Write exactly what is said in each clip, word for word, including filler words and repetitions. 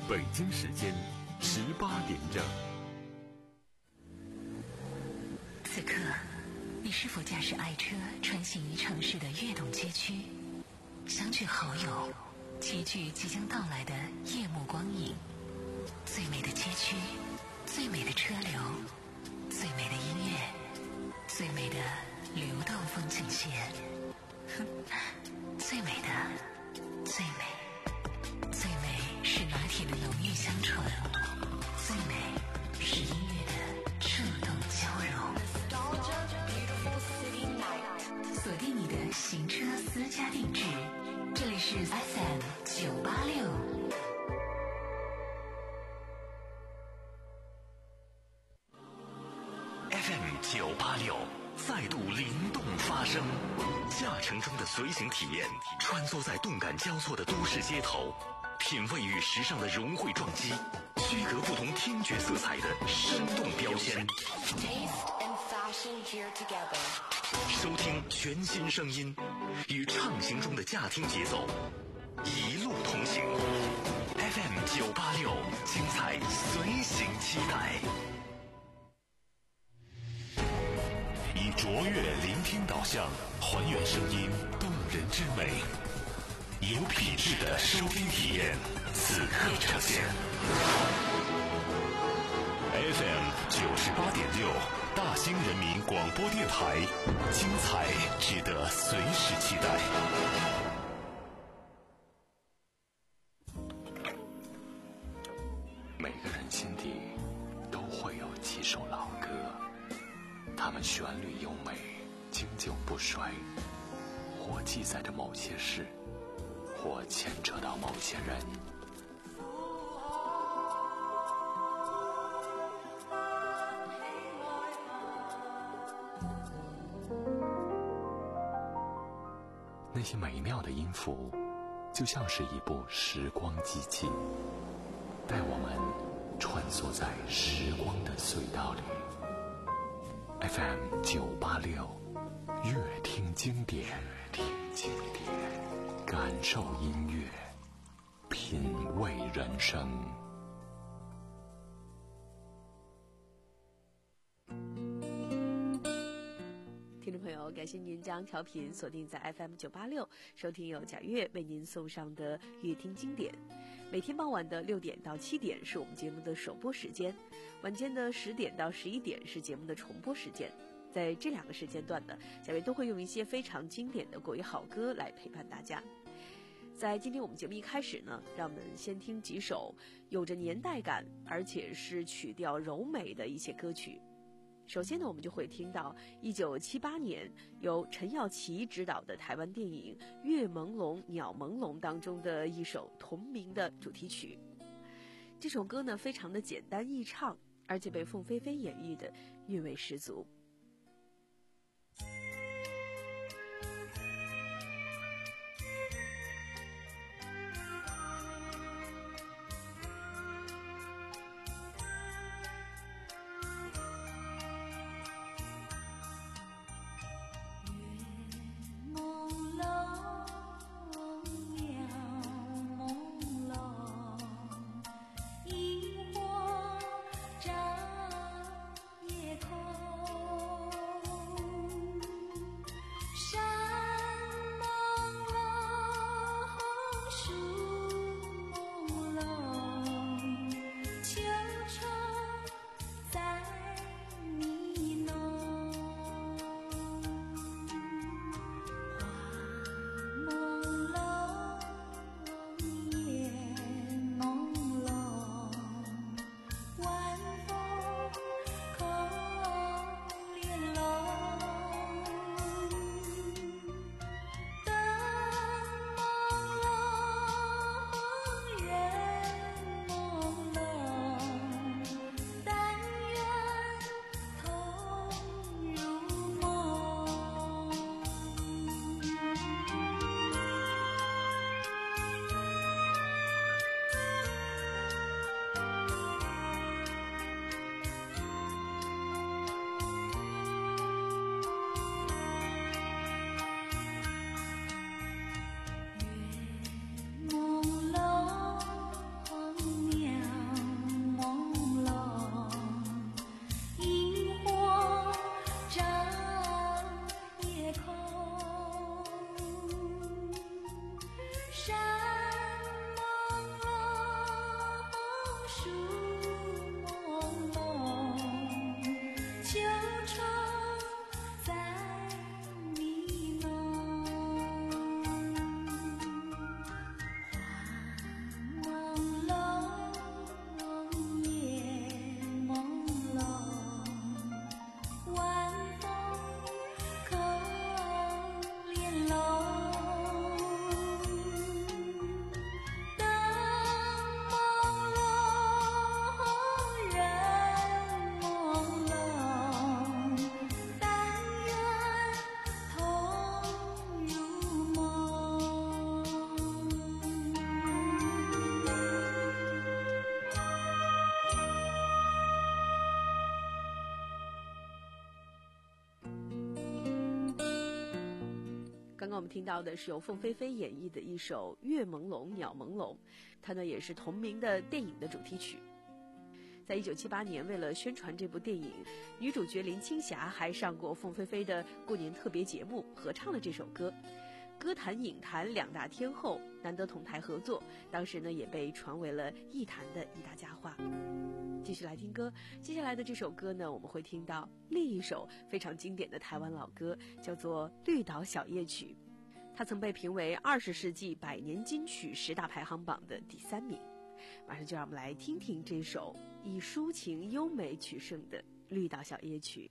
北京时间十八点整。 此刻，你是否驾驶爱车穿行于城市的跃动街区，相聚好友，齐聚即将到来的夜幕光影？最美的街区，最美的车流，最美的音乐，最美的流动风景线。最美的，最美，最美是拿铁的浓郁香醇，最美是音乐的触动交融。锁定你的行车私家定制，这里是 F M 九八六。 F M 九八六再度灵动发声，驾乘中的随行体验，穿梭在动感交错的都市街头，品味与时尚的融汇撞击，区隔不同听觉色彩的生动标签。收听全新声音，与畅行中的驾听节奏，一路同行。F M 九八六，精彩随行期待。以卓越聆听导向，还原声音动人之美，有品质的收听体验，此刻呈现。F M 九十八点六，大兴人民广播电台，精彩值得随时期待。每个人心底都会有几首老歌，它们旋律优美，经久不衰，或记载着某些事，或牵扯到某些人。那些美妙的音符，就像是一部时光机器，带我们穿梭在时光的隧道里。F M 九八六，乐听经典，乐听经典，感受音乐，品味人生。 听众朋友，感谢您将调频锁定在 F M 九八六，收听由贾月为您送上的乐听经典。每天傍晚的六点到七点是我们节目的首播时间，晚间的十点到十一点是节目的重播时间。在这两个时间段呢，贾月都会用一些非常经典的国语好歌来陪伴大家。在今天我们节目一开始呢，让我们先听几首有着年代感而且是曲调柔美的一些歌曲。首先呢，我们就会听到一九七八年由陈耀琪执导的台湾电影《月朦胧鸟朦胧》当中的一首同名的主题曲。这首歌呢，非常的简单易唱，而且被凤飞飞演绎的韵味十足。 萤火照夜空。 我们听到的是由凤飞飞演绎的一首《月朦胧鸟朦胧》，它呢也是同名的电影的主题曲。在一九七八年，为了宣传这部电影，女主角林青霞还上过凤飞飞的过年特别节目，合唱了这首歌。歌坛影坛两大天后难得同台合作，当时呢也被传为了艺坛的一大佳话。继续来听歌，接下来的这首歌呢，我们会听到另一首非常经典的台湾老歌，叫做《绿岛小夜曲》，它曾被评为二十世纪百年金曲十大排行榜的第三名。马上就让我们来听听这首以抒情优美取胜的《绿岛小夜曲》。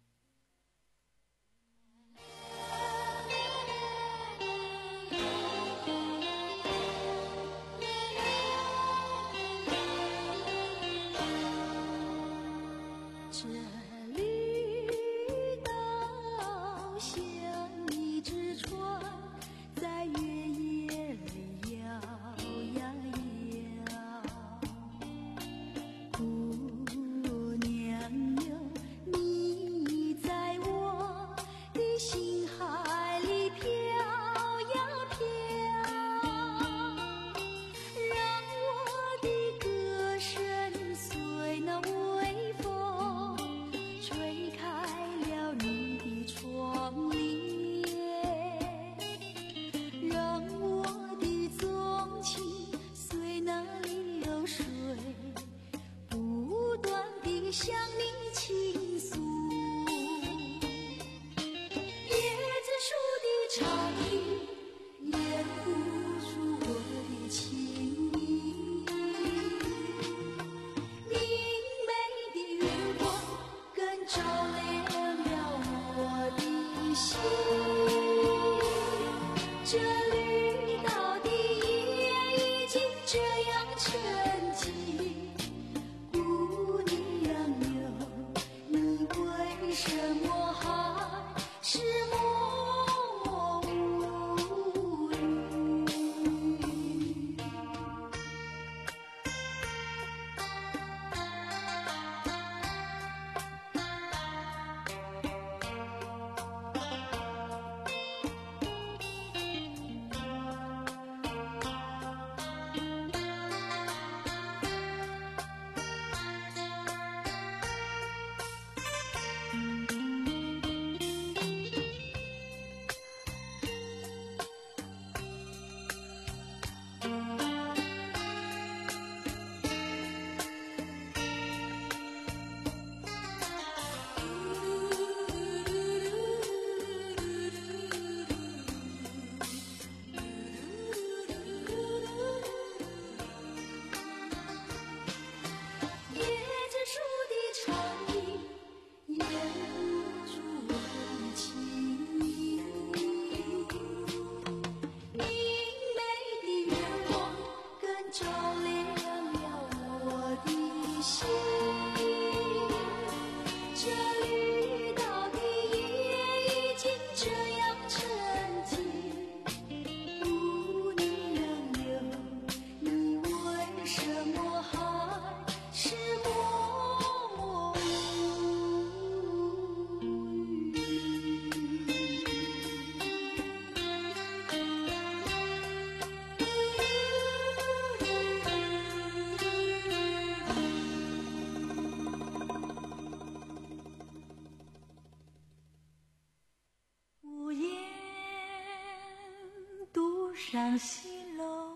上西楼，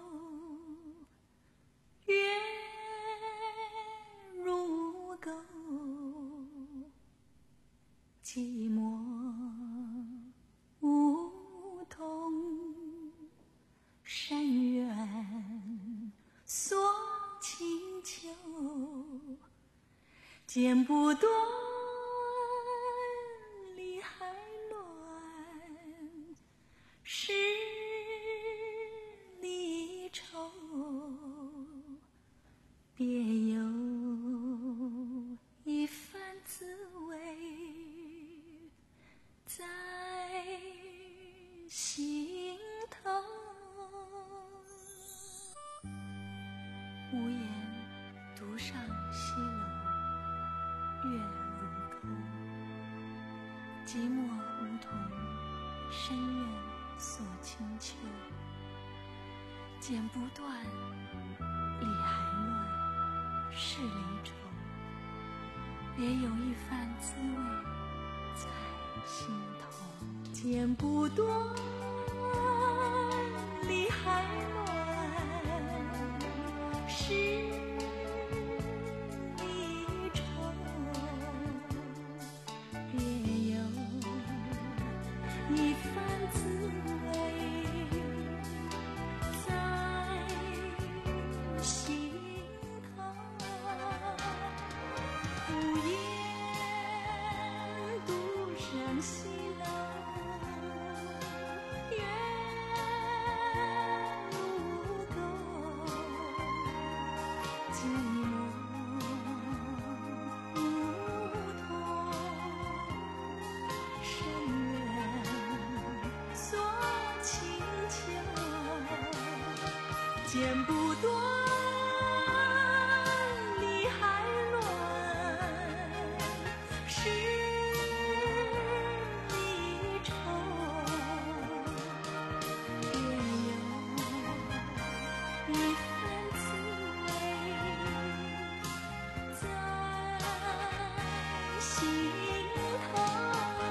月如钩，寂寞梧桐，山远锁清秋，剪不断理还乱，是离愁，别有一番滋味在心头。无言独上西楼，月如钩，寂寞梧桐，深院锁清秋，剪不断，理还乱，是离愁。别有一番滋味在心头，剪不断，理还乱，是离愁。别有一番滋味在心头，无言独上西楼，月如钩，寂寞梧桐，深渊锁清秋，剪不断，理还乱，是离愁。别有一番滋味在心头。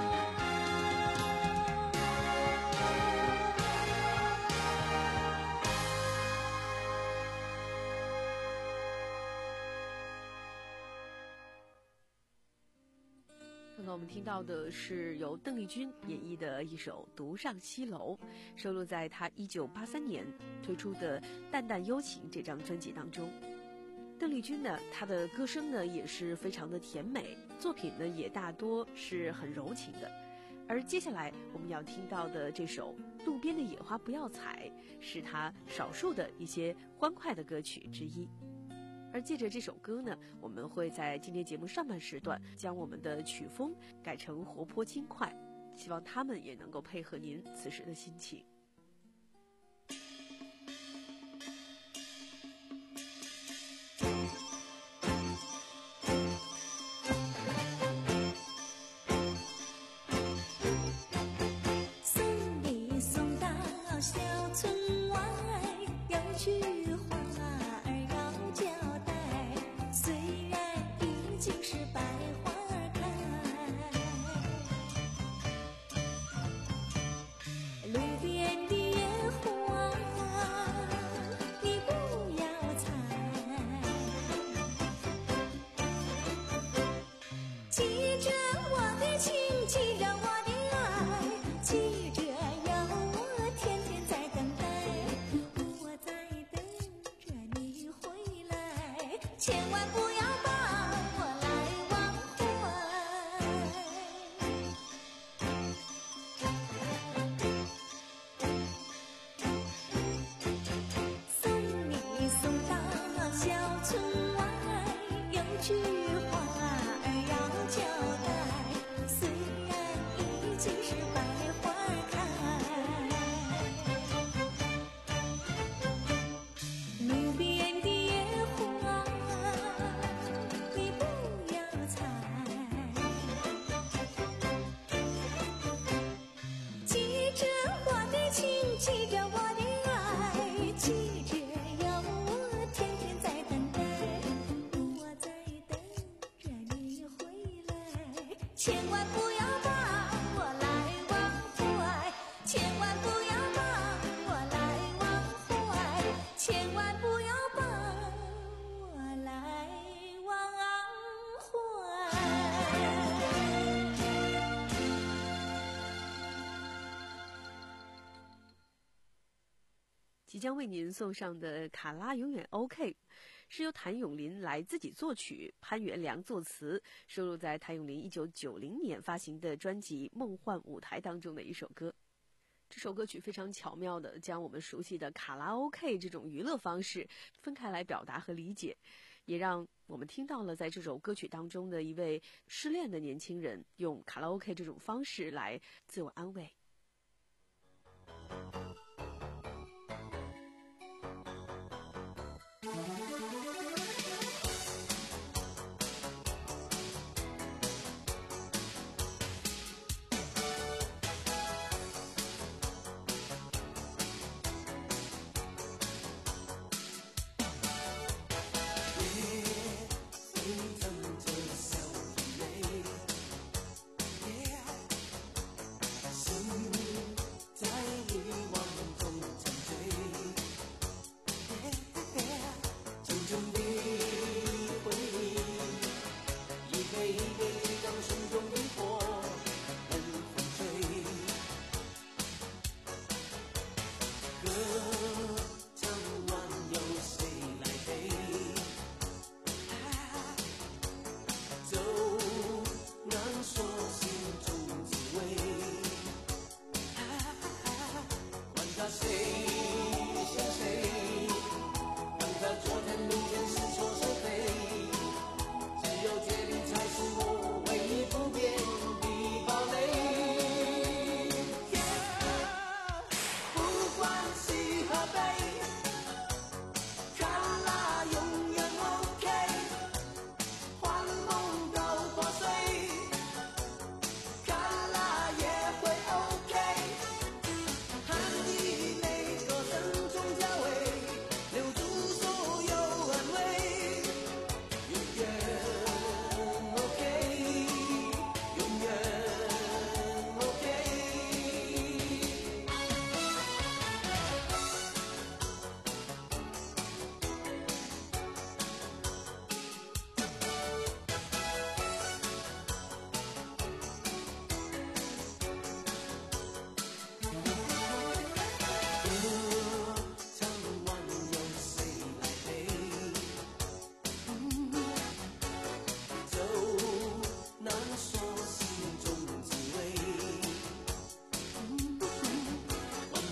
刚刚我们听到的是由邓丽君演绎的一首《独上西楼》，收录在她一九八三年推出的《淡淡幽情》这张专辑当中。邓丽君呢，她的歌声呢也是非常的甜美，作品呢也大多是很柔情的。而接下来我们要听到的这首《路边的野花不要采》，是她少数的一些欢快的歌曲之一。而借着这首歌呢，我们会在今天节目上半时段将我们的曲风改成活泼轻快，希望他们也能够配合您此时的心情。 送你送到小村外，有句话儿要交代，虽然已经是百花开，路边的野花你不要采，记着我的情，记着我的爱，记着有我天天在等待，我在等着你回来，千万不要把我来忘怀。送你送到小村外，有句话儿要交代，虽然已经是百花开，路边的野花你不要采，记着我的情，记着我的爱，记着有我天天在等待，我在等着你回来，千万不要把我来忘怀，千万不要把我来忘怀，千万不要把我来忘怀。 即将为您送上的《卡拉永远 OK》，是由谭咏麟来自己作曲，潘元良作词，收录在谭咏麟一九九零年发行的专辑《梦幻舞台》当中的一首歌。这首歌曲非常巧妙地将我们熟悉的卡拉 OK 这种娱乐方式分开来表达和理解，也让我们听到了在这首歌曲当中的一位失恋的年轻人用卡拉 OK 这种方式来自我安慰。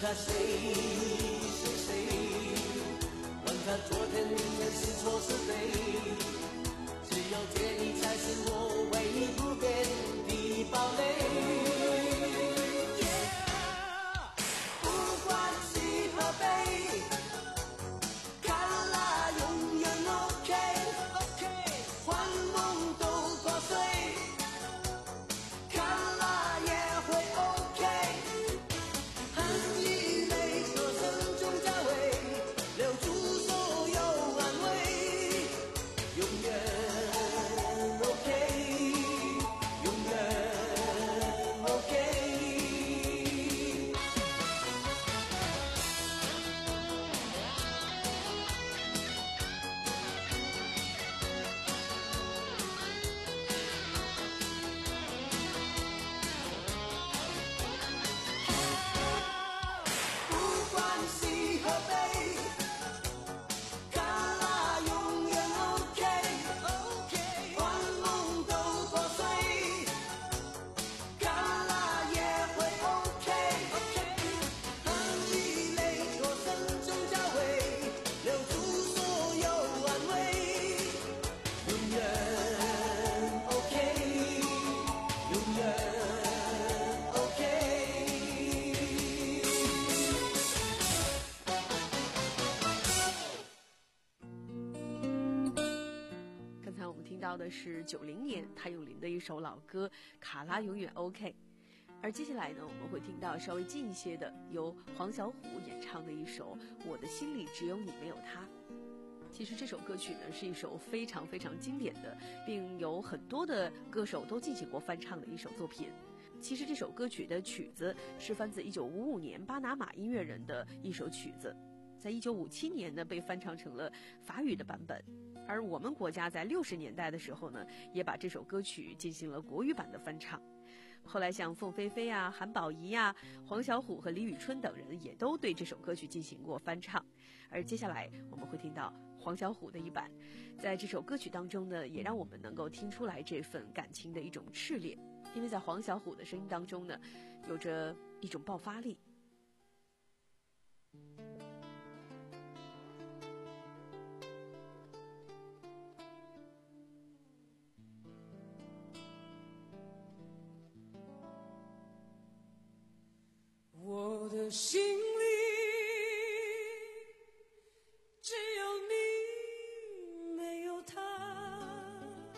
他谁是谁？问他昨天明天是错是非？只有见你才是我唯一不变的堡垒。不管喜和悲，卡拉永远 OK， 幻梦都破碎，卡拉也会 OK。含一泪歌声中交汇，留住所有安慰，永远 OK， 永远 OK。不管喜和悲，卡拉永远 OK， 幻梦都破碎，卡拉也会 OK。含一泪歌声中交汇，留住所有安慰，永远 OK， 永远 OK。 刚才我们听到的是九零年谭咏麟的一首老歌《卡拉永远 OK》，而接下来呢，我们会听到稍微近一些的，由黄小琥演唱的一首《我的心里只有你没有他》。其实这首歌曲呢是一首非常非常经典的，并有很多的歌手都进行过翻唱的一首作品。其实这首歌曲的曲子是翻自一九五五年巴拿马音乐人的一首曲子，在一九五七年呢被翻唱成了法语的版本。而我们国家在六十年代的时候呢，也把这首歌曲进行了国语版的翻唱。后来像凤飞飞啊、韩宝仪啊、黄小琥和李宇春等人也都对这首歌曲进行过翻唱。而接下来我们会听到黄小琥的一版，在这首歌曲当中呢，也让我们能够听出来这份感情的一种炽烈，因为在黄小琥的声音当中呢，有着一种爆发力。 我的心里只有你，没有他。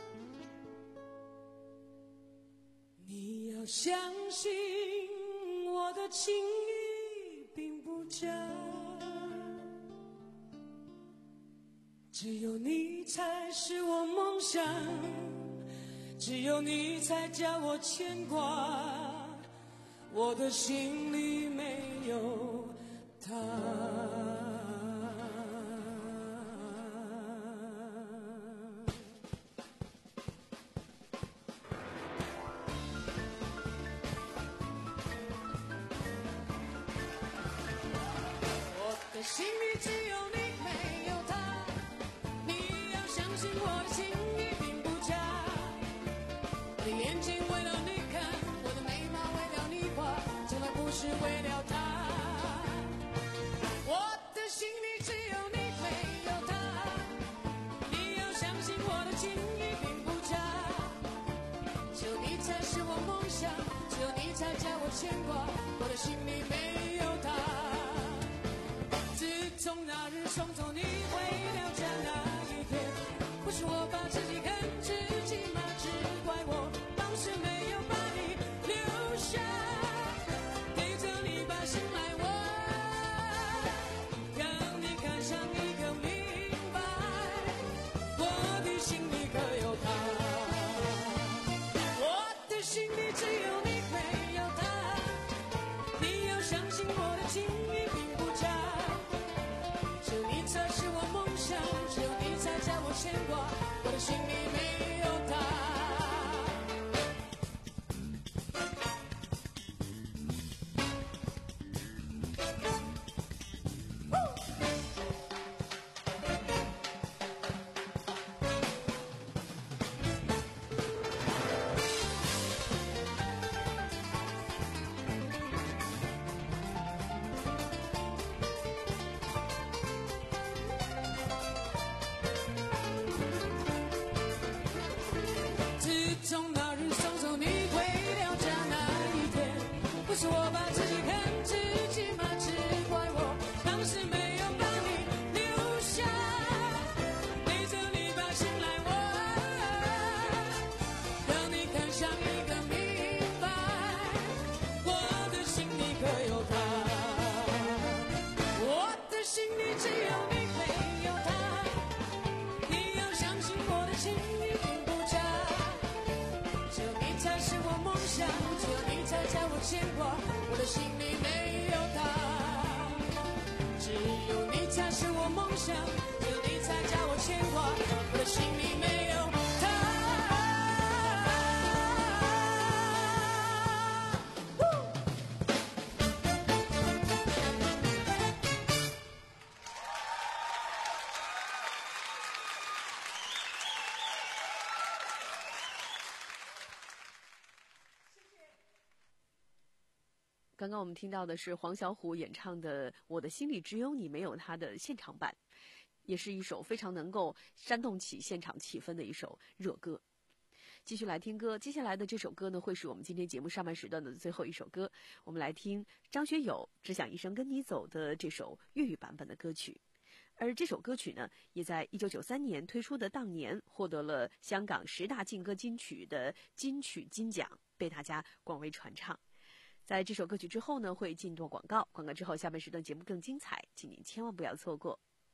你要相信我的情意并不假，只有你才是我梦想，只有你才叫我牵挂。我的心里没有他。我的心里只有你，没有他。你要相信我的情意并不假。我的眼睛为了你看，我的眉毛为了你画，从来不是为了他。我的心里只有你，没有他。你要相信我的情意并不假。只有你才是我梦想，只有你才叫我牵挂。我的心里没有他。自从那日送走你回了家那一天，不是我把自己看自己吗？只怪我当时没有把你留下，陪着你把心来问，让你看上一个明白，我的心里可有他。我的心里只有你，没有他。你要相信我的情意并不假，只有你才是我梦想，只有你才叫我牵挂。我的心里没有他。 境遇并不差，只有你才是我梦想，只有你才叫我牵挂，我的心里没有他。只有你才是我梦想，只有你才叫我牵挂，我的心里没有他。 刚刚我们听到的是黄小琥演唱的《我的心里只有你没有他》的现场版，也是一首非常能够煽动起现场气氛的一首热歌。继续来听歌，接下来的这首歌呢，会是我们今天节目上半时段的最后一首歌。我们来听张学友《只想一生跟你走》的这首粤语版本的歌曲。而这首歌曲呢，也在一九九三年推出的当年获得了香港十大劲歌金曲的金曲金奖，被大家广为传唱。在这首歌曲之后呢，会进段广告，广告之后下半时段节目更精彩，请您千万不要错过。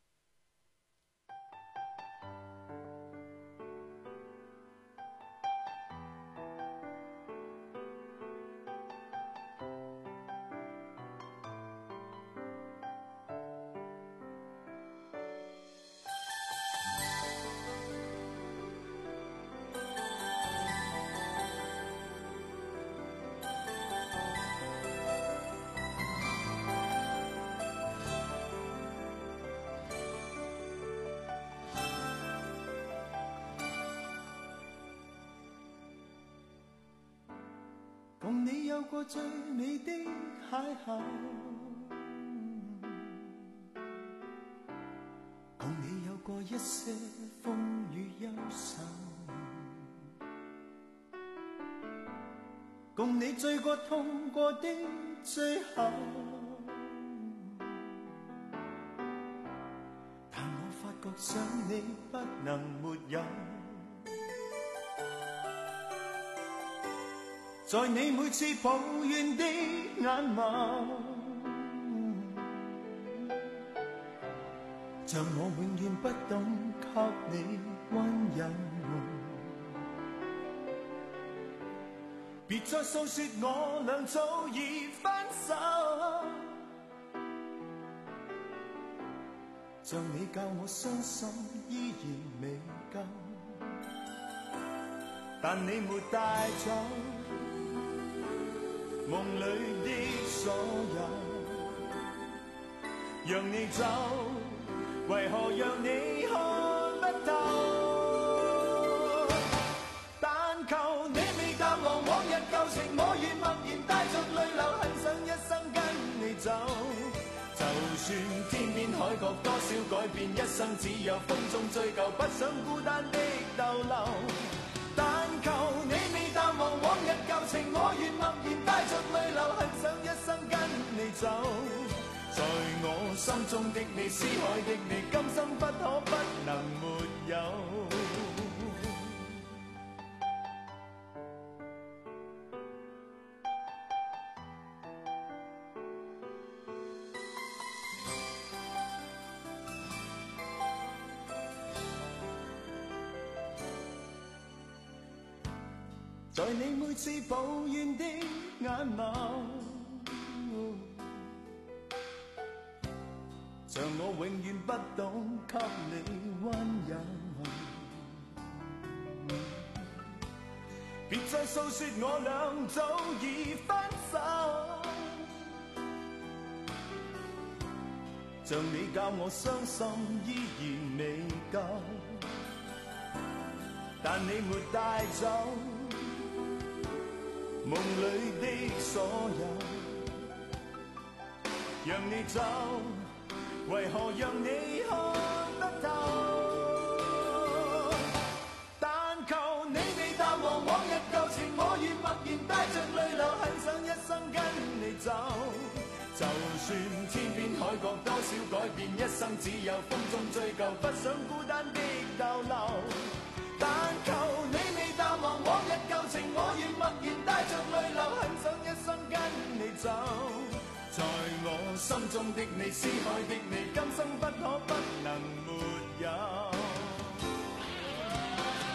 共你有過最美的邂逅，共你有過一些風雨憂愁，共你醉過痛過的最後，但我發覺想你不能沒有，在你每次抱怨的眼眸，像我永遠不懂給你溫柔，別再訴說我倆早已分手，像你教我傷心依然未夠，但你沒帶走夢裏的所有，讓你走，為何讓你看不透？但求你未淡忘往日舊情，我願默然帶着淚流，很想一生跟你走。就算天邊海角多少改變，一生只有風中追究，不想孤單的逗留。但求你未淡忘往日舊情，我願默然帶着淚流，很想一生跟你走。在我心中的你，思海的你，今生不可不能沒有。在你每次抱怨的眼眸，像我永遠不懂給你溫柔，別再訴說我倆早已分手，像你教我傷心依然未夠，但你沒帶走夢裏的所有，讓你走，為何讓你看得透？但求你未淡忘往日舊情，我願默然帶着淚流，很想一生跟你走。就算天邊海角多少改變，一生只有風中追究，不想孤單的逗留。但求你未淡忘往日舊情，我願默然帶着淚流，很想一生跟你走。在我心中的你，思海的你，今生不可不能沒有。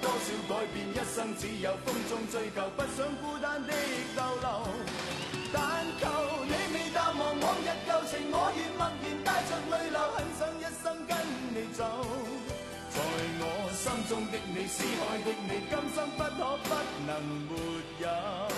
多少改變，一生只有風中追究，不想孤單的逗留。但求你未淡忘往日舊情，我願默然帶着淚流，很想一生跟你走。在我心中的你，思海的你，今生不可不能沒有。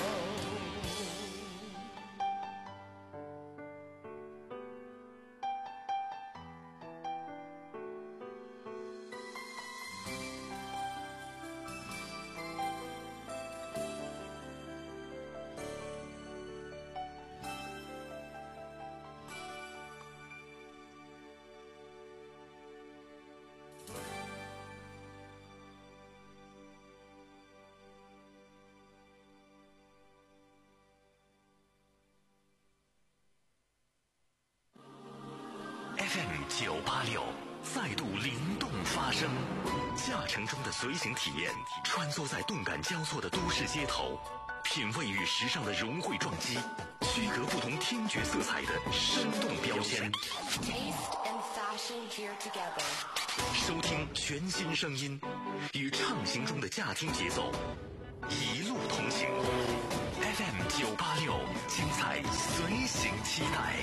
F M 九八六再度灵动发声，驾乘中的随行体验，穿梭在动感交错的都市街头，品味与时尚的融汇撞击，区隔不同听觉色彩的生动标签。收听全新声音，与畅行中的驾听节奏，一路同行。F M 九八六，精彩随行期待。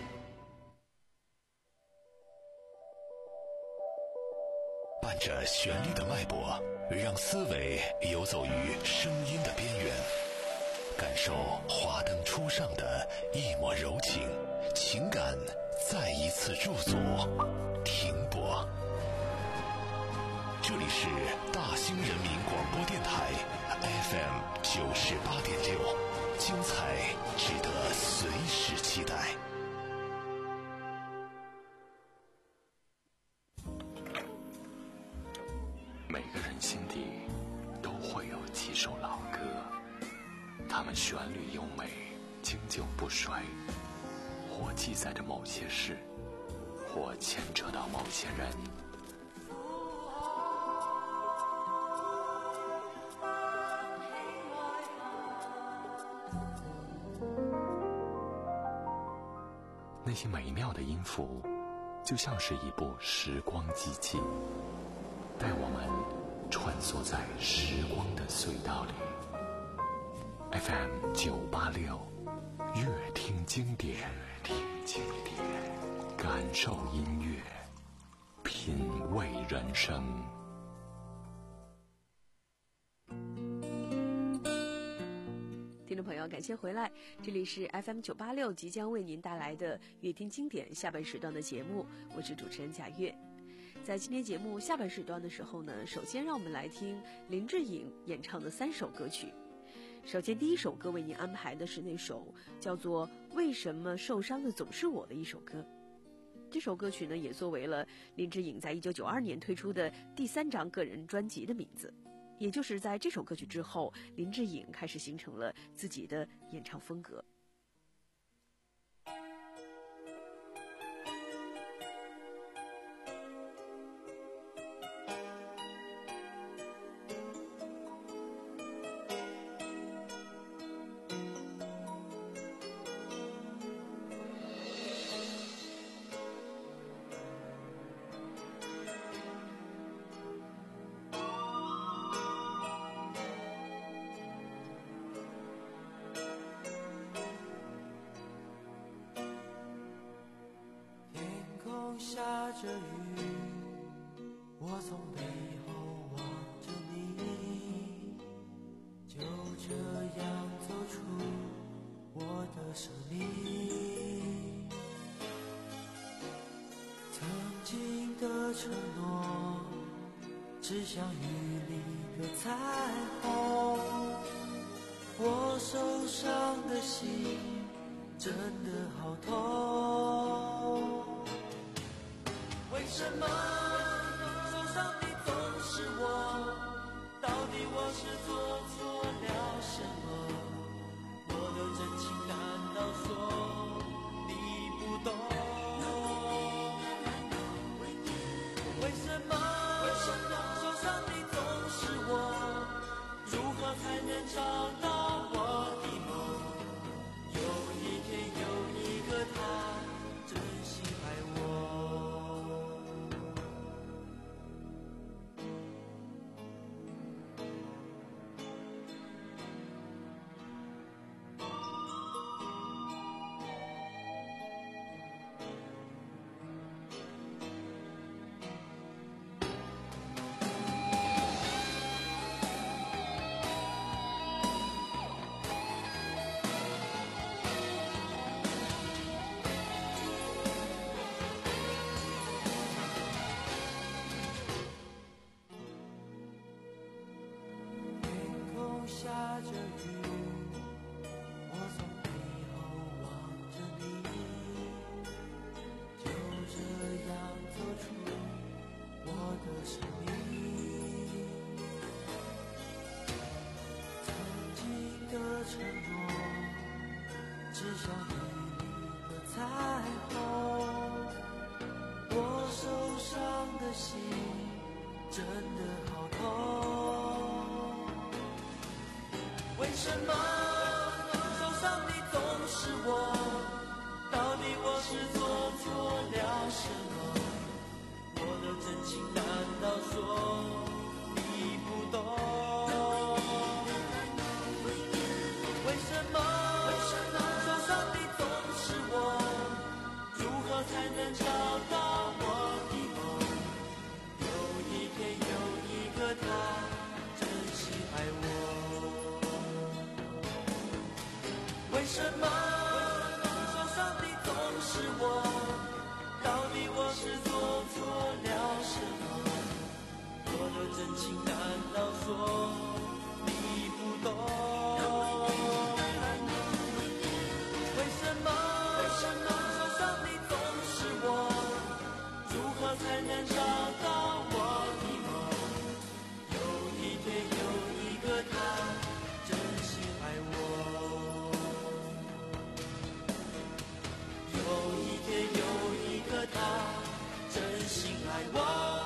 伴着旋律的脉搏，让思维游走于声音的边缘，感受华灯初上的一抹柔情，情感再一次驻足停泊。这里是大兴人民广播电台 F M 九十八点六，精彩值得随时期待。每个人心底都会有几首老歌，它们旋律优美，经久不衰，或记载着某些事，或牵扯到某些人。那些美妙的音符，就像是一部时光机器，带我们穿梭在时光的隧道里。 F M 九八六，乐听经典，听经典，感受音乐，品味人生。 听众朋友，感谢回来，这里是 F M 九八六即将为您带来的乐听经典下半时段的节目，我是主持人贾月。在今天节目下半时段的时候呢，首先让我们来听林志颖演唱的三首歌曲。首先第一首歌为您安排的是那首叫做《为什么受伤的总是我》的一首歌。这首歌曲呢，也作为了林志颖在一九九二年推出的第三张个人专辑的名字。也就是在这首歌曲之后，林志颖开始形成了自己的演唱风格。 下着雨，我从背后望着你，就这样走出我的生命。曾经的承诺，只像雨里的彩虹，我受伤的心真的好痛。为什么受伤的总是我？到底我是做错了什么？我的真情难道说你不懂？为什么受伤的总是我？如何才能找到我的梦？有一天有一个他真心爱我。 像雨里的彩虹。我受伤的心真的好痛，为什么受伤的总是我？到底我是做错了什么？我的真情难道说你不懂？为什么受伤的总是我？如何才能找到我的梦？有一天有一个他真心爱我。为什么受伤的总是我？到底我是做错了什么？我的真情难道说你不懂？为什么受伤的总是我？如何才能找到我的梦？有一天有一个他真心爱我。有一天有一个他真心爱我。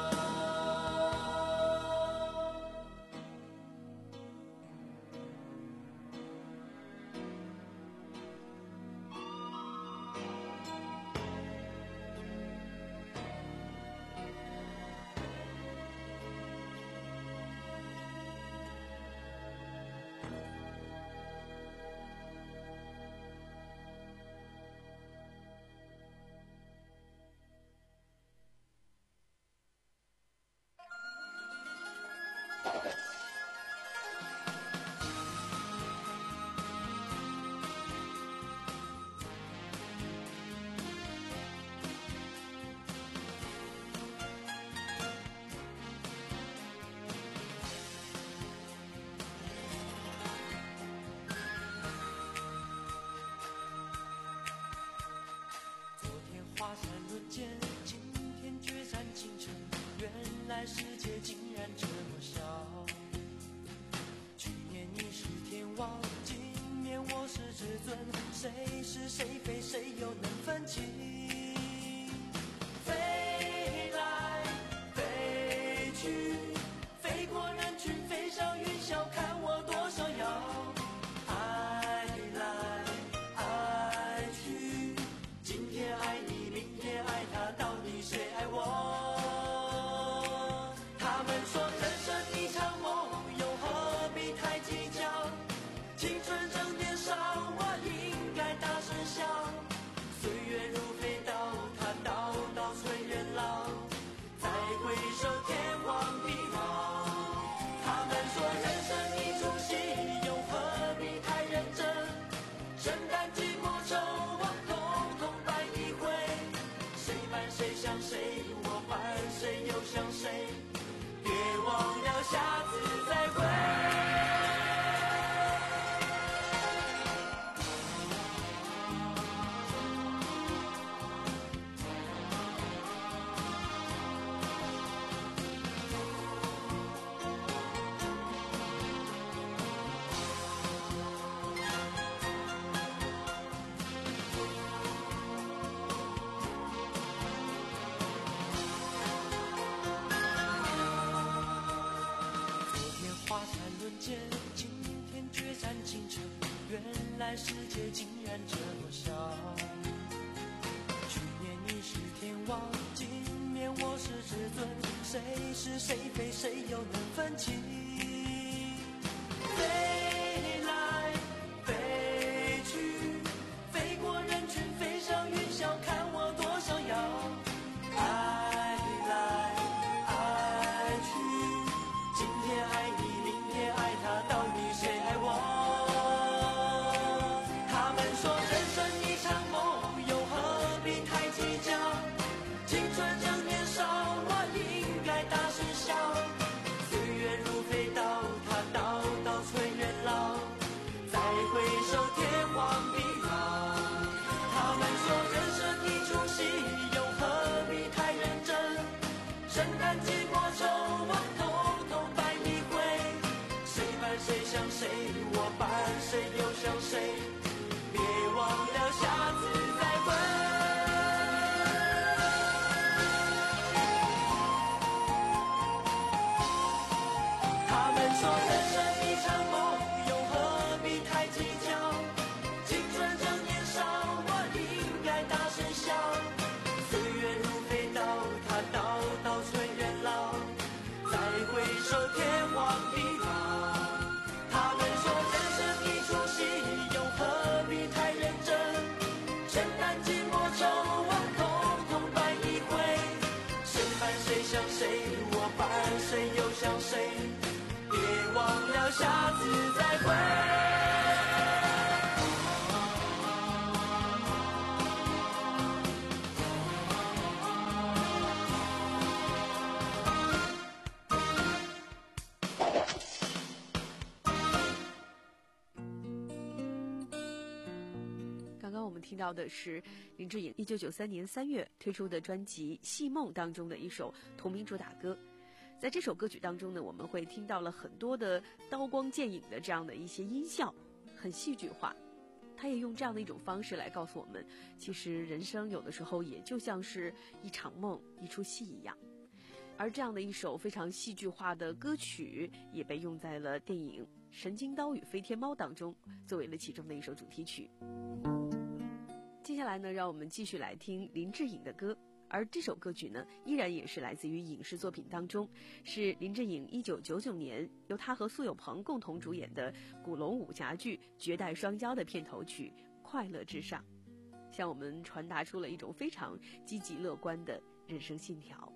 华山论剑，今天决战京城，原来世界竟然这么小。去年你是天王，今年我是至尊，谁是谁非，谁又能分清？飞来飞去，飞过人群，飞上云霄，看我多逍遥。爱来爱去，今天爱你。爱他到底谁爱我？他们说人生一场梦，又何必太计较？青春正年少，我应该大声笑。岁月如飞刀，他刀刀催人老。再回首天荒地老。他们说人生一出戏，又何必太认真？生旦净末丑，我统统摆一回。谁伴谁想谁，我伴谁又想谁，别忘了下次再会。华山论剑，今天决战京城，原来世界竟然这么小。去年你是天王，今年我是至尊，谁是谁非，谁又能分清？飞来飞去，飞过人群，飞上云霄，看我多逍遥。爱来爱去，今天爱你，爱他到底谁爱我？他们说人生一场梦，又何必太计较？青春正年少，我应该大声笑。岁月如飞刀，他刀刀催人老。再回首天荒地老。他们说人生一出戏，又何必太认真？生旦净末丑，我统统摆一回。谁伴谁想谁，我伴谁又想谁，别忘们听到的是林志颖一九九三年三月推出的专辑《戏梦》当中的一首同名主打歌。在这首歌曲当中呢，我们会听到了很多的刀光剑影的这样的一些音效，很戏剧化。他也用这样的一种方式来告诉我们，其实人生有的时候也就像是一场梦，一出戏一样。而这样的一首非常戏剧化的歌曲也被用在了电影《神经刀与飞天猫》当中，作为了其中的一首主题曲。接下来呢，让我们继续来听林志颖的歌，而这首歌曲呢，依然也是来自于影视作品当中，是林志颖一九九九年由他和苏有朋共同主演的古龙武侠剧《绝代双骄》的片头曲《快乐至上》，向我们传达出了一种非常积极乐观的人生信条。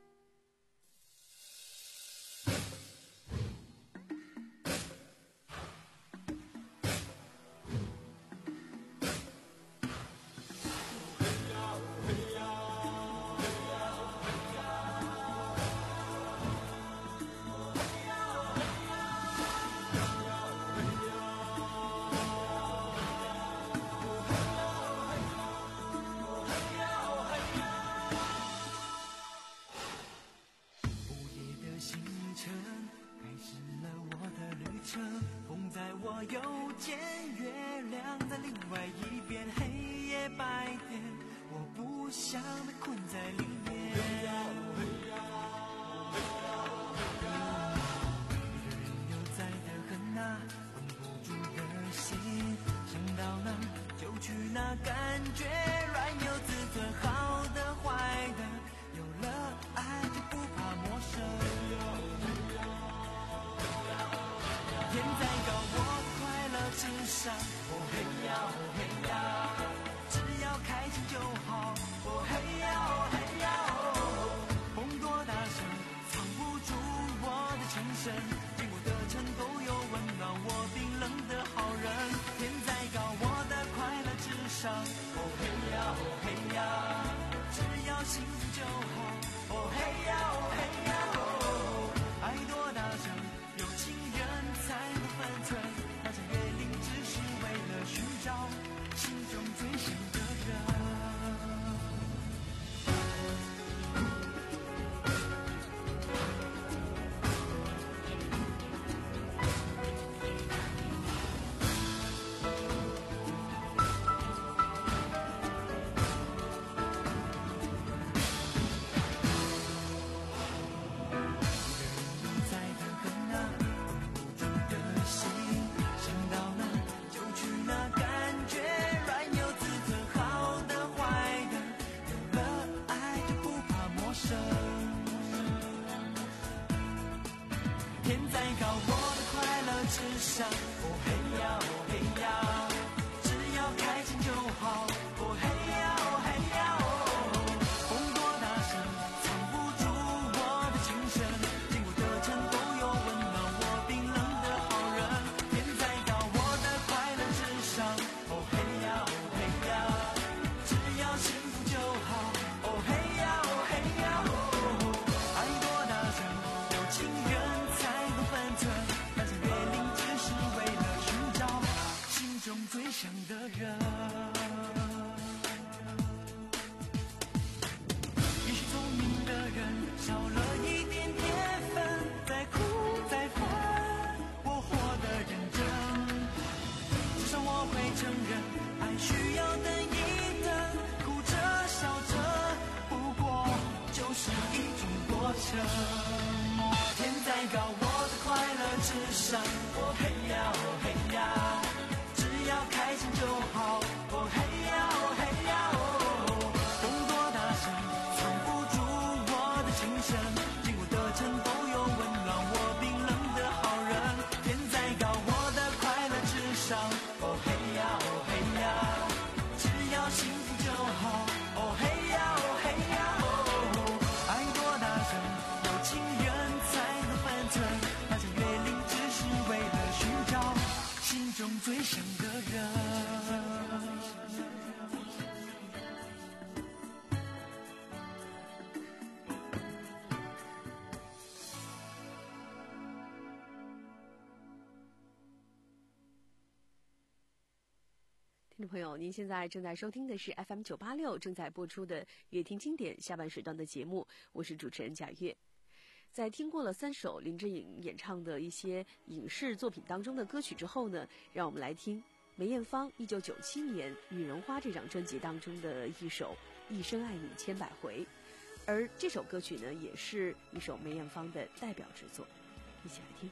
风在我右肩，月亮在另外一边，黑夜白天，我不想被困在里面。一个人又在的很啊，绷不住的心，想到哪就去哪，感觉软有自尊，好的坏的，有了爱就不怕陌生。天再高，我快乐至上。哦嘿呀，哦嘿呀，只要开心就好。哦嘿呀，哦嘿呀，哦，风多大声，藏不住我的情深。经过的城都有温暖我冰冷的好人。天再高，我的快乐至上。哦嘿呀，哦嘿呀，只要幸福就好。哦嘿呀，哦嘿呀，哦，爱多大声，有情人才不分寸，那场月龄只是为了寻找心中最想的人。天再高，我的快乐至上。哦嘿呀，哦嘿呀，只要开心就好。哦嘿呀，哦嘿呀，哦，风多大声，藏不住我的情深。经过的城都有温暖我冰冷的好人。天再高，我的快乐至上。哦嘿呀，哦嘿呀，只要幸福就好。哦嘿呀，哦嘿呀，哦，爱多大声，有情人才不分寸，那些月龄只是为了寻找心中最想的人。也许聪明的人少了一点天分，再苦再烦，我活得认真。至少我会承认，爱需要等一等，哭着笑着，不过就是一种过程。天再高，我的快乐至上。哦嘿呀，哦嘿呀，只要开心就好。哦嘿呀，哦嘿呀，哦，风多大声，藏不住我的情深。经过的城都有温暖我冰冷的好人。天再高，我的快乐至上。哦嘿呀，哦嘿呀，只要幸福就好。哦嘿呀，哦嘿呀，哦，爱多大声，有情人才能分寸，那些月龄只是为了寻找心中最想的人。 听众朋友，您现在正在收听的是 F M 九八六正在播出的乐听经典下半时段的节目，我是主持人贾月。在听过了三首林志颖演唱的一些影视作品当中的歌曲之后呢，让我们来听梅艳芳一九九七年《女人花》这张专辑当中的一首《一生爱你千百回》，而这首歌曲呢，也是一首梅艳芳的代表之作，一起来听。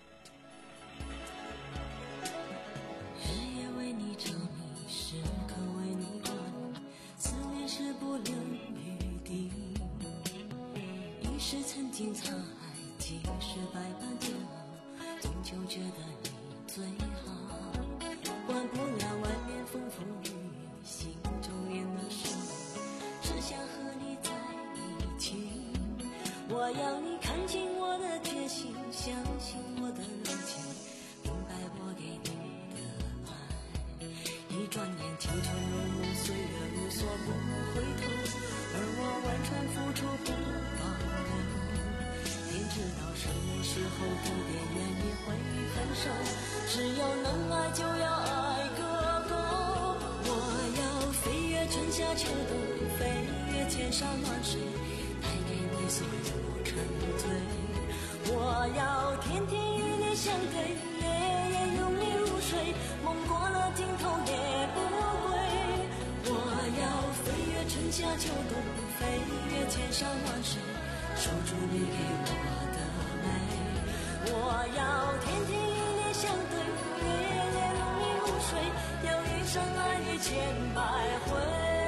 日夜为你着迷，时刻为你挂念，思念是不留余地。一时曾经沧海，几世百般煎熬，终究觉得你最好。管不了外面风风雨雨，心中念的是你，只想和你在一起。我要你看清我的决心，相信我的柔情，明白我给你的爱。一转眼青春如梦，岁月如梭不回头，而我完全付出不保留。天知道什么时候地点原因会分手，只要能爱就要爱个够。我要飞越春夏秋冬，飞越千山万水，带给你所有沉醉。我要天天与你相对，夜夜拥你入睡，梦过了尽头也不归。我要飞越春夏秋冬，飞越千山万水，守住你给我的美。我要天天与你相对，夜夜拥你入睡，要一生爱你千百回。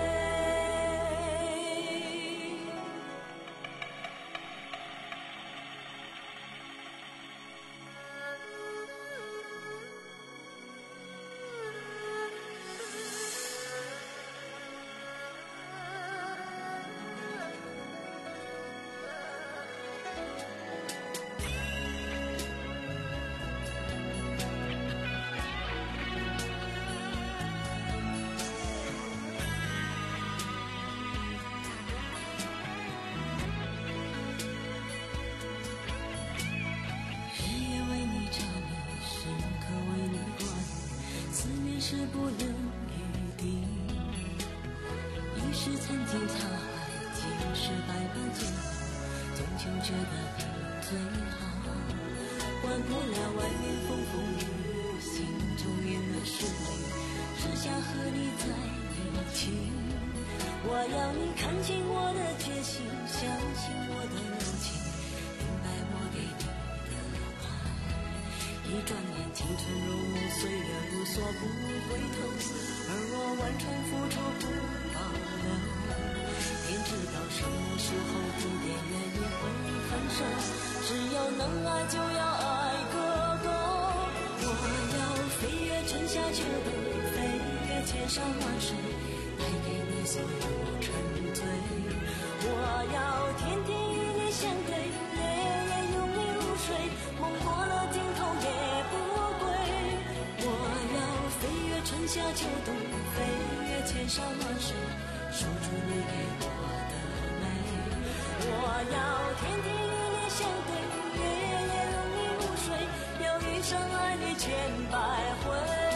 是不留余地，一时曾经沧海，几世百般煎熬，终究觉得你最好。管不了外面风风雨雨，心中念的是你，只想和你在一起。我要你看清我的决心，相信我的柔情，明白我给你的爱。一转眼青春如梦，岁月如梭不回头，而我完全付出不保留。天知道什么时候地点原因会分手，只要能爱就要爱个够。我要飞越春夏秋冬，飞越千山万水，带给你所有沉醉。我要天天与你相对，夜夜拥你入睡，梦过了尽头也不归。我要飞越春夏秋冬，飞越千山万水，守住你给我的美。我要天天与你相对，夜夜拥你入睡，要一生爱你千百回。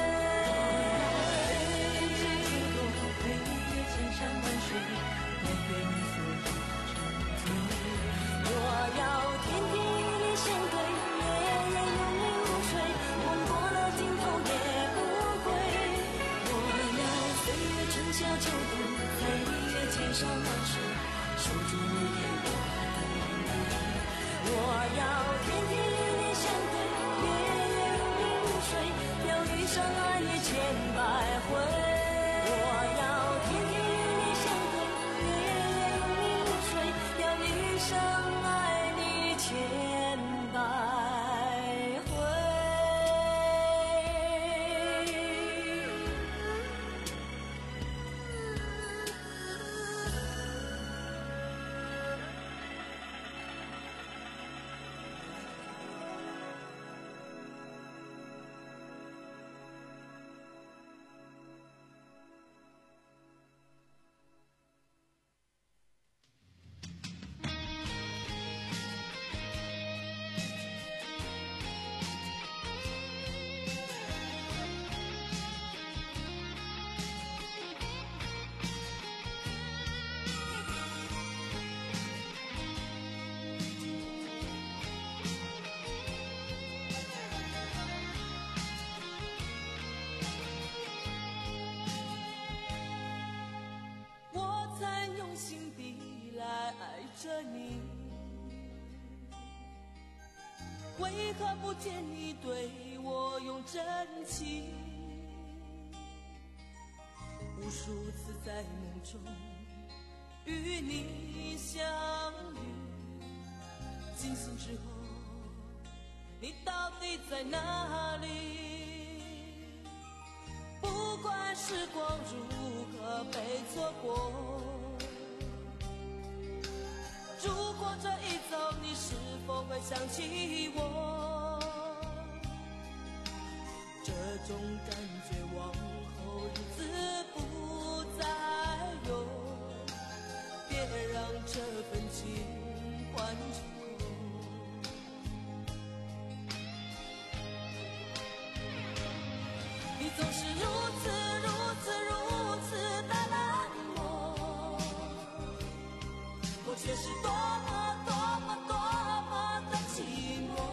飞越千山万水，带给你所有沉醉。我要天天与你相对，夜夜拥你入睡，梦过了尽头也不归。我要飞越春夏秋冬，飞越千山万水，守住你给我的美。我要天天与你相对，夜夜拥你入睡，要一生爱你千百回。我要天天与你相对，夜夜拥你入睡，要一生爱你千百回。 着你，为何不见你对我用真情？无数次在梦中与你相遇，惊醒之后，你到底在哪里？不管时光如何被错过，如果这一走，你是否会想起我？这种感觉往后日子不再有，别让这份情换成空。你总是如此如此如此的冷漠，我却是多么多么多么的寂寞。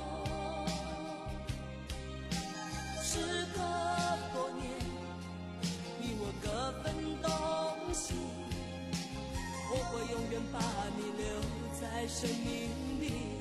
时隔多年，你我各分东西，我会永远把你留在生命里。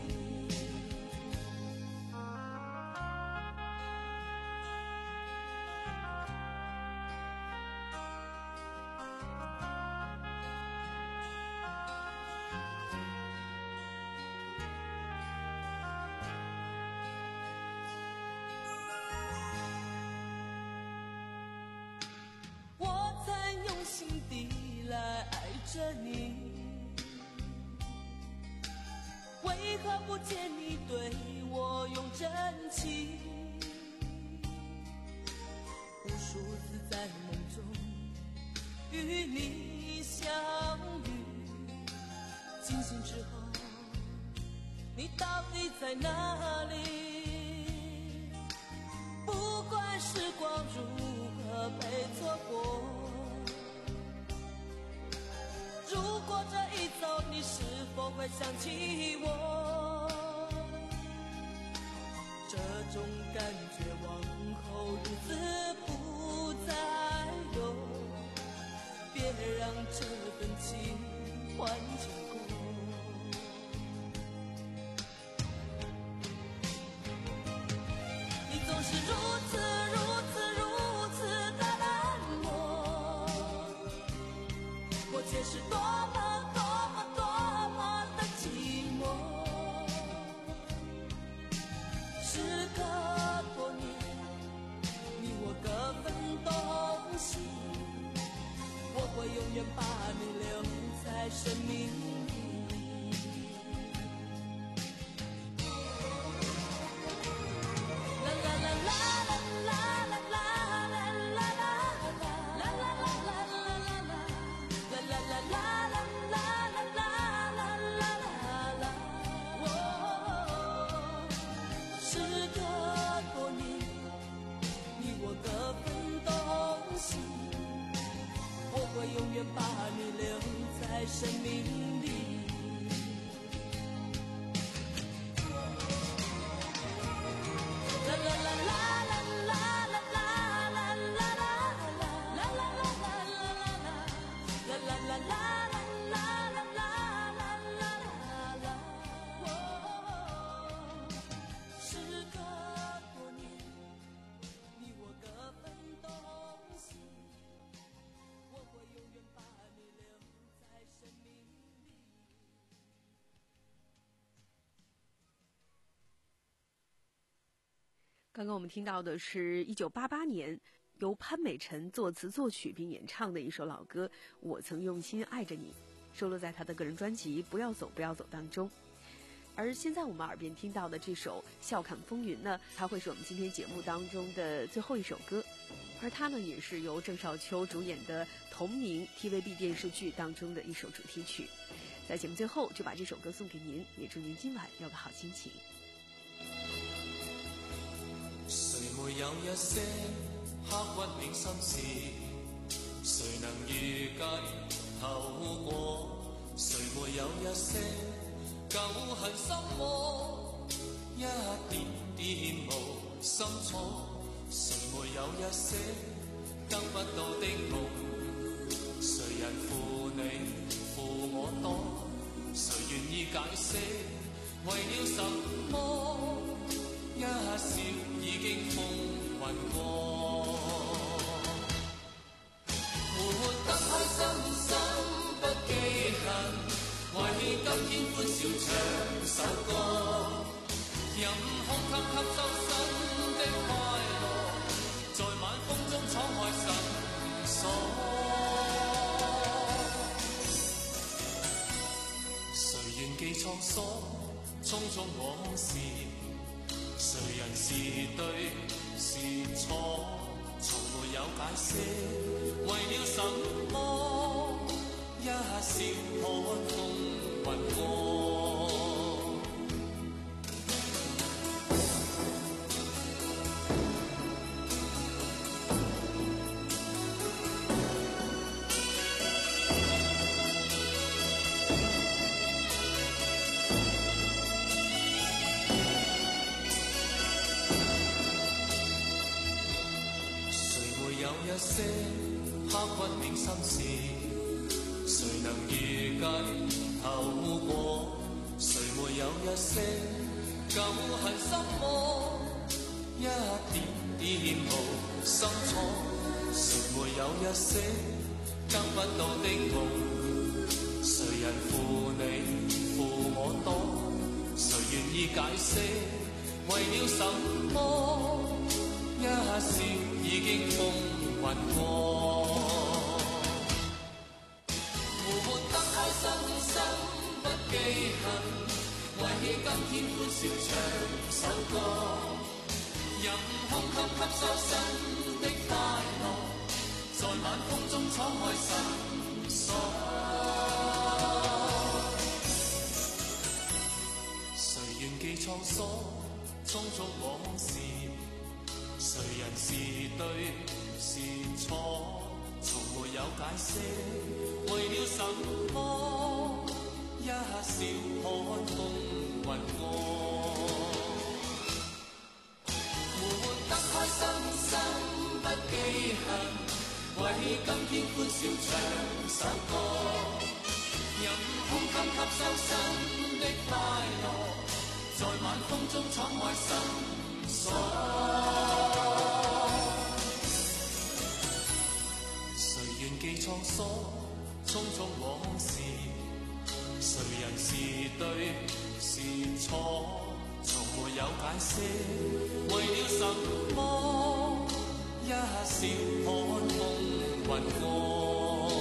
心底来爱着你，为何不见你对我用真情？无数次在梦中与你相遇，惊醒之后，你到底在哪里？不管时光如何被错过，如果这一走，你是否会想起我？这种感觉往后日子不再有，别让这份情换成空。你总是如此如此如此的冷漠，我却是多么多么多么的寂寞。时隔多年，你我各分东西，我会永远把你留在生命里。啦啦啦啦啦啦啦啦啦啦啦啦啦啦啦啦啦啦。我会永远把你留在生命里。啦啦啦啦啦啦啦啦啦啦啦啦啦啦啦啦啦啦啦。 刚刚我们听到的是一九八八年由潘美辰作词作曲并演唱的一首老歌《我曾用心爱着你》，收录在他的个人专辑《不要走不要走》当中。而现在我们耳边听到的这首《笑看风云》呢，它会是我们今天节目当中的最后一首歌，而它呢也是由郑少秋主演的同名 T V B 电视剧当中的一首主题曲。在节目最后就把这首歌送给您，也祝您今晚有个好心情。 谁没有一些刻骨铭心事？谁能预计透过？谁没有一些旧恨心魔？一点点无心错。谁没有一些得不到的梦？谁人负你负我多？ 谁愿意解释？为了什么？一笑已经风云过。活得开心心不记恨，为今天欢笑唱首歌，任空吸吸收新的快乐，在晚风中敞开心锁。谁愿记沧桑，匆匆往事，谁人是对是错，从没有解释，为了什么？一笑看风云过。一些刻骨铭心事，谁能预计后果？谁没有一些旧恨心魔？一点点无心错，谁没有一些得不到的梦？谁人负你负我多？谁愿意解释？为了什么？一笑已经风云过，活得开心心不记恨，为今天欢笑唱首歌，任空吸吸收新的快乐，在晚风中敞开心锁。谁愿记沧桑，匆匆往事，谁人是对是错，从没有解释，为了什么？一笑看风云过，活得开心心不记恨，为今天欢笑唱首歌，任空間吸收新的快樂，在晚風中敞開心鎖。誰願記滄桑，匆匆往事，誰人是對是錯，從沒有解釋，為了什麼？一笑看風雲過。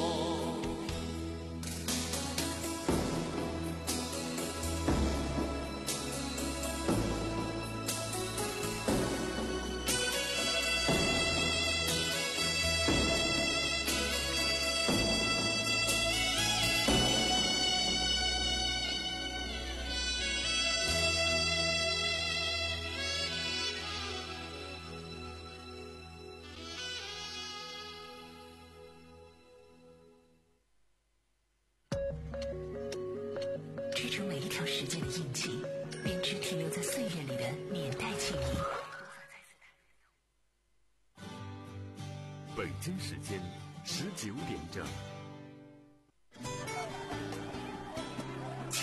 追逐每一条时间的印记，编织停留在岁月里的年代记忆。 北京时间十九点整。